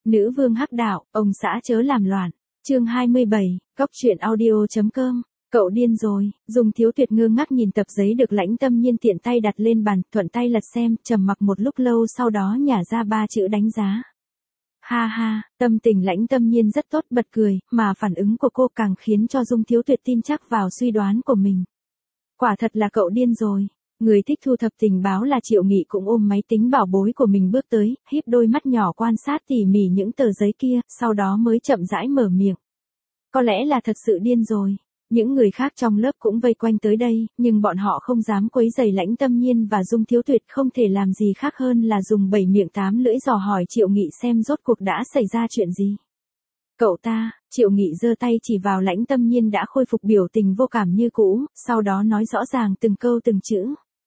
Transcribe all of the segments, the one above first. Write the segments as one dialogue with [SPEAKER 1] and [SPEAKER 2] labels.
[SPEAKER 1] Nữ vương hắc đạo, ông xã chớ làm loạn. Chương 27, Cóc truyện audio.com. Cậu điên rồi. Dung Thiếu Tuyệt ngơ ngác nhìn tập giấy được Lãnh Tâm Nhiên tiện tay đặt lên bàn, thuận tay lật xem, trầm mặc một lúc lâu sau đó nhả ra 3 chữ đánh giá. Ha ha, tâm tình Lãnh Tâm Nhiên rất tốt, bật cười, mà phản ứng của cô càng khiến cho Dung Thiếu Tuyệt tin chắc vào suy đoán của mình. Quả thật là cậu điên rồi. Người thích thu thập tình báo là Triệu Nghị cũng ôm máy tính bảo bối của mình bước tới, híp đôi mắt nhỏ quan sát tỉ mỉ những tờ giấy kia, sau đó mới chậm rãi mở miệng. Có lẽ là thật sự điên rồi. Những người khác trong lớp cũng vây quanh tới đây, nhưng bọn họ không dám quấy rầy Lãnh Tâm Nhiên và Dung Thiếu Tuyệt, không thể làm gì khác hơn là dùng 7 miệng 8 lưỡi dò hỏi Triệu Nghị xem rốt cuộc đã xảy ra chuyện gì. Cậu ta, Triệu Nghị giơ tay chỉ vào Lãnh Tâm Nhiên đã khôi phục biểu tình vô cảm như cũ, sau đó nói rõ ràng từng câu từng chữ.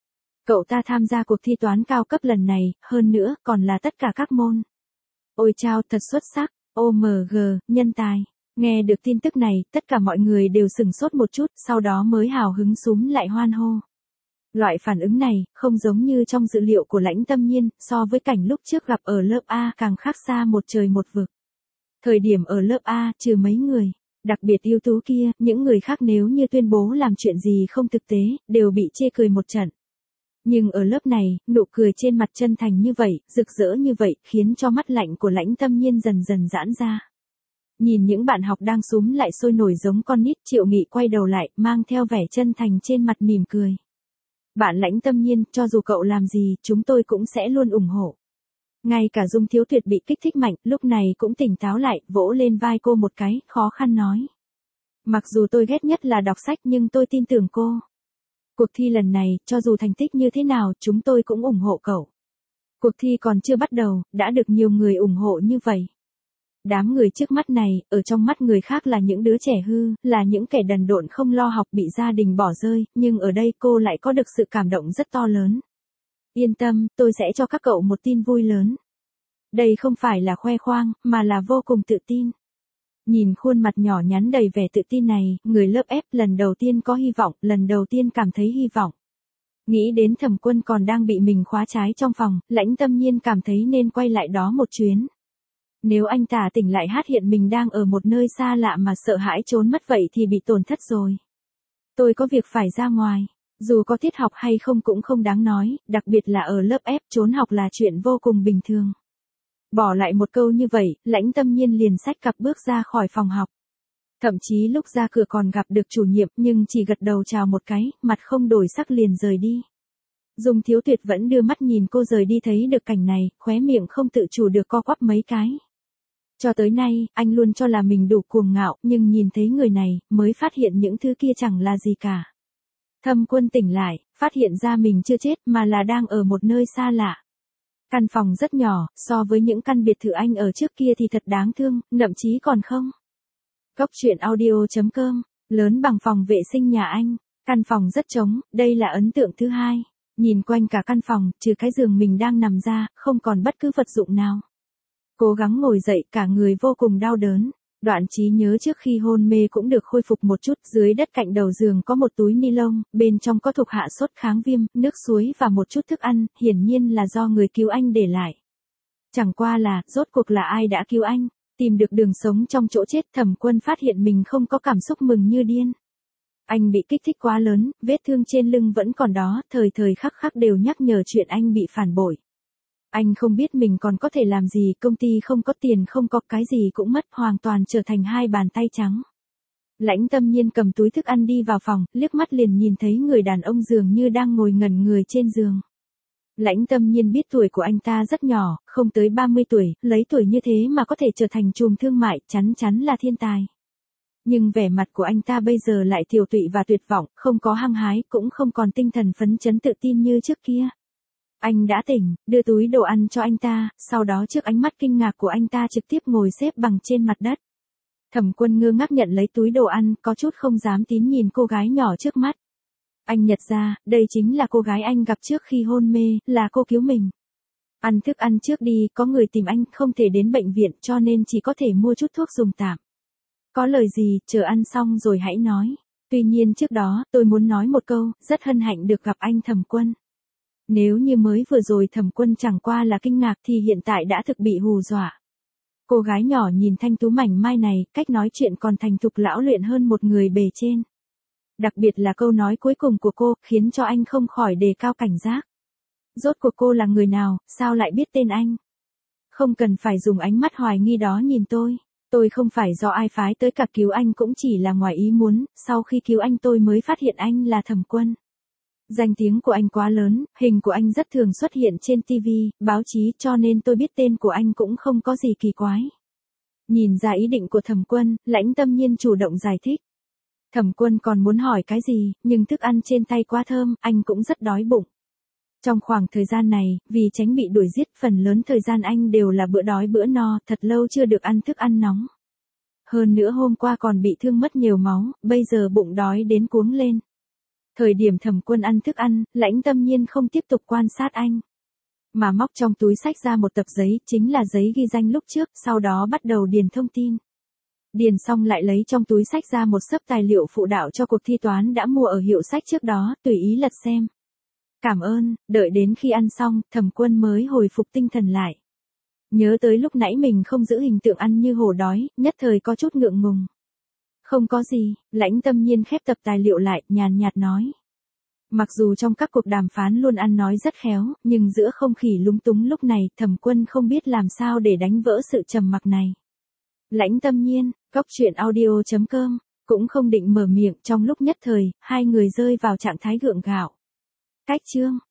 [SPEAKER 1] Cậu ta tham gia cuộc thi toán cao cấp lần này, hơn nữa còn là tất cả các môn. Ôi chao, thật xuất sắc, OMG, nhân tài. Nghe được tin tức này, tất cả mọi người đều sửng sốt một chút, sau đó mới hào hứng xúm lại hoan hô. Loại phản ứng này, không giống như trong dự liệu của Lãnh Tâm Nhiên, so với cảnh lúc trước gặp ở lớp A càng khác xa một trời một vực. Thời điểm ở lớp A, trừ mấy người, đặc biệt ưu tú kia, những người khác nếu như tuyên bố làm chuyện gì không thực tế, đều bị chê cười một trận. Nhưng ở lớp này, nụ cười trên mặt chân thành như vậy, rực rỡ như vậy, khiến cho mắt lạnh của Lãnh Tâm Nhiên dần dần giãn ra. Nhìn những bạn học đang xúm lại sôi nổi giống con nít, Triệu Nghị quay đầu lại, mang theo vẻ chân thành trên mặt mỉm cười. Bạn Lãnh Tâm Nhiên, cho dù cậu làm gì, chúng tôi cũng sẽ luôn ủng hộ. Ngay cả Dung Thiếu Tuyệt bị kích thích mạnh, lúc này cũng tỉnh táo lại, vỗ lên vai cô một cái, khó khăn nói. Mặc dù tôi ghét nhất là đọc sách nhưng tôi tin tưởng cô. Cuộc thi lần này, cho dù thành tích như thế nào, chúng tôi cũng ủng hộ cậu. Cuộc thi còn chưa bắt đầu, đã được nhiều người ủng hộ như vậy. Đám người trước mắt này, ở trong mắt người khác là những đứa trẻ hư, là những kẻ đần độn không lo học bị gia đình bỏ rơi, nhưng ở đây cô lại có được sự cảm động rất to lớn. Yên tâm, tôi sẽ cho các cậu một tin vui lớn. Đây không phải là khoe khoang, mà là vô cùng tự tin. Nhìn khuôn mặt nhỏ nhắn đầy vẻ tự tin này, người lớp F lần đầu tiên có hy vọng, lần đầu tiên cảm thấy hy vọng. Nghĩ đến Thẩm Quân còn đang bị mình khóa trái trong phòng, Lãnh Tâm Nhiên cảm thấy nên quay lại đó một chuyến. Nếu anh ta tỉnh lại phát hiện mình đang ở một nơi xa lạ mà sợ hãi trốn mất vậy thì bị tổn thất rồi. Tôi có việc phải ra ngoài. Dù có tiết học hay không cũng không đáng nói, đặc biệt là ở lớp F trốn học là chuyện vô cùng bình thường. Bỏ lại một câu như vậy, Lãnh Tâm Nhiên liền xách cặp bước ra khỏi phòng học. Thậm chí lúc ra cửa còn gặp được chủ nhiệm nhưng chỉ gật đầu chào một cái, mặt không đổi sắc liền rời đi. Dung Thiếu Tuyệt vẫn đưa mắt nhìn cô rời đi, thấy được cảnh này, khóe miệng không tự chủ được co quắp mấy cái. Cho tới nay, anh luôn cho là mình đủ cuồng ngạo, nhưng nhìn thấy người này, mới phát hiện những thứ kia chẳng là gì cả. Thâm Quân tỉnh lại, phát hiện ra mình chưa chết mà là đang ở một nơi xa lạ. Căn phòng rất nhỏ, so với những căn biệt thự anh ở trước kia thì thật đáng thương, thậm chí còn không. Cóc truyện audio.com, lớn bằng phòng vệ sinh nhà anh, căn phòng rất trống, đây là ấn tượng thứ hai. Nhìn quanh cả căn phòng, trừ cái giường mình đang nằm ra, không còn bất cứ vật dụng nào. Cố gắng ngồi dậy, cả người vô cùng đau đớn. Đoạn trí nhớ trước khi hôn mê cũng được khôi phục một chút, dưới đất cạnh đầu giường có một túi ni lông, bên trong có thuộc hạ sốt kháng viêm, nước suối và một chút thức ăn, hiển nhiên là do người cứu anh để lại. Chẳng qua là, rốt cuộc là ai đã cứu anh, tìm được đường sống trong chỗ chết. Thẩm Quân phát hiện mình không có cảm xúc mừng như điên. Anh bị kích thích quá lớn, vết thương trên lưng vẫn còn đó, thời thời khắc khắc đều nhắc nhở chuyện anh bị phản bội. Anh không biết mình còn có thể làm gì, công ty không có tiền, không có cái gì cũng mất, hoàn toàn trở thành hai bàn tay trắng. Lãnh Tâm Nhiên cầm túi thức ăn đi vào phòng, liếc mắt liền nhìn thấy người đàn ông dường như đang ngồi ngẩn người trên giường. Lãnh Tâm Nhiên biết tuổi của anh ta rất nhỏ, không tới 30 tuổi, lấy tuổi như thế mà có thể trở thành trùm thương mại, chắn chắn là thiên tài. Nhưng vẻ mặt của anh ta bây giờ lại tiều tụy và tuyệt vọng, không có hăng hái, cũng không còn tinh thần phấn chấn tự tin như trước kia. Anh đã tỉnh, đưa túi đồ ăn cho anh ta, sau đó trước ánh mắt kinh ngạc của anh ta trực tiếp ngồi xếp bằng trên mặt đất. Thẩm Quân ngơ ngác nhận lấy túi đồ ăn, có chút không dám tin nhìn cô gái nhỏ trước mắt. Anh nhận ra, đây chính là cô gái anh gặp trước khi hôn mê, là cô cứu mình. Ăn thức ăn trước đi, có người tìm anh, không thể đến bệnh viện cho nên chỉ có thể mua chút thuốc dùng tạm. Có lời gì, chờ ăn xong rồi hãy nói. Tuy nhiên trước đó, tôi muốn nói một câu, rất hân hạnh được gặp anh Thẩm Quân. Nếu như mới vừa rồi Thẩm Quân chẳng qua là kinh ngạc thì hiện tại đã thực bị hù dọa. Cô gái nhỏ nhìn thanh tú mảnh mai này, cách nói chuyện còn thành thục lão luyện hơn một người bề trên. Đặc biệt là câu nói cuối cùng của cô, khiến cho anh không khỏi đề cao cảnh giác. Rốt cuộc cô là người nào, sao lại biết tên anh? Không cần phải dùng ánh mắt hoài nghi đó nhìn tôi không phải do ai phái tới cả, cứu anh cũng chỉ là ngoài ý muốn, sau khi cứu anh tôi mới phát hiện anh là Thẩm Quân. Danh tiếng của anh quá lớn, hình của anh rất thường xuất hiện trên TV, báo chí, cho nên tôi biết tên của anh cũng không có gì kỳ quái. Nhìn ra ý định của Thẩm Quân, Lãnh Tâm Nhiên chủ động giải thích. Thẩm Quân còn muốn hỏi cái gì, nhưng thức ăn trên tay quá thơm, anh cũng rất đói bụng. Trong khoảng thời gian này, vì tránh bị đuổi giết, phần lớn thời gian anh đều là bữa đói bữa no, thật lâu chưa được ăn thức ăn nóng. Hơn nữa hôm qua còn bị thương mất nhiều máu, bây giờ bụng đói đến cuống lên. Thời điểm Thẩm Quân ăn thức ăn, Lãnh Tâm Nhiên không tiếp tục quan sát anh, mà móc trong túi xách ra một tập giấy, chính là giấy ghi danh lúc trước, sau đó bắt đầu điền thông tin. Điền xong lại lấy trong túi xách ra một xấp tài liệu phụ đạo cho cuộc thi toán đã mua ở hiệu sách trước đó, tùy ý lật xem. Cảm ơn, đợi đến khi ăn xong, Thẩm Quân mới hồi phục tinh thần lại. Nhớ tới lúc nãy mình không giữ hình tượng ăn như hổ đói, nhất thời có chút ngượng ngùng. Không có gì, Lãnh Tâm Nhiên khép tập tài liệu lại, nhàn nhạt nói. Mặc dù trong các cuộc đàm phán luôn ăn nói rất khéo, nhưng giữa không khí lúng túng lúc này, Thẩm Quân không biết làm sao để đánh vỡ sự trầm mặc này. Lãnh Tâm Nhiên, coctruyện.audio.com, cũng không định mở miệng, trong lúc nhất thời, hai người rơi vào trạng thái gượng gạo. Cách chương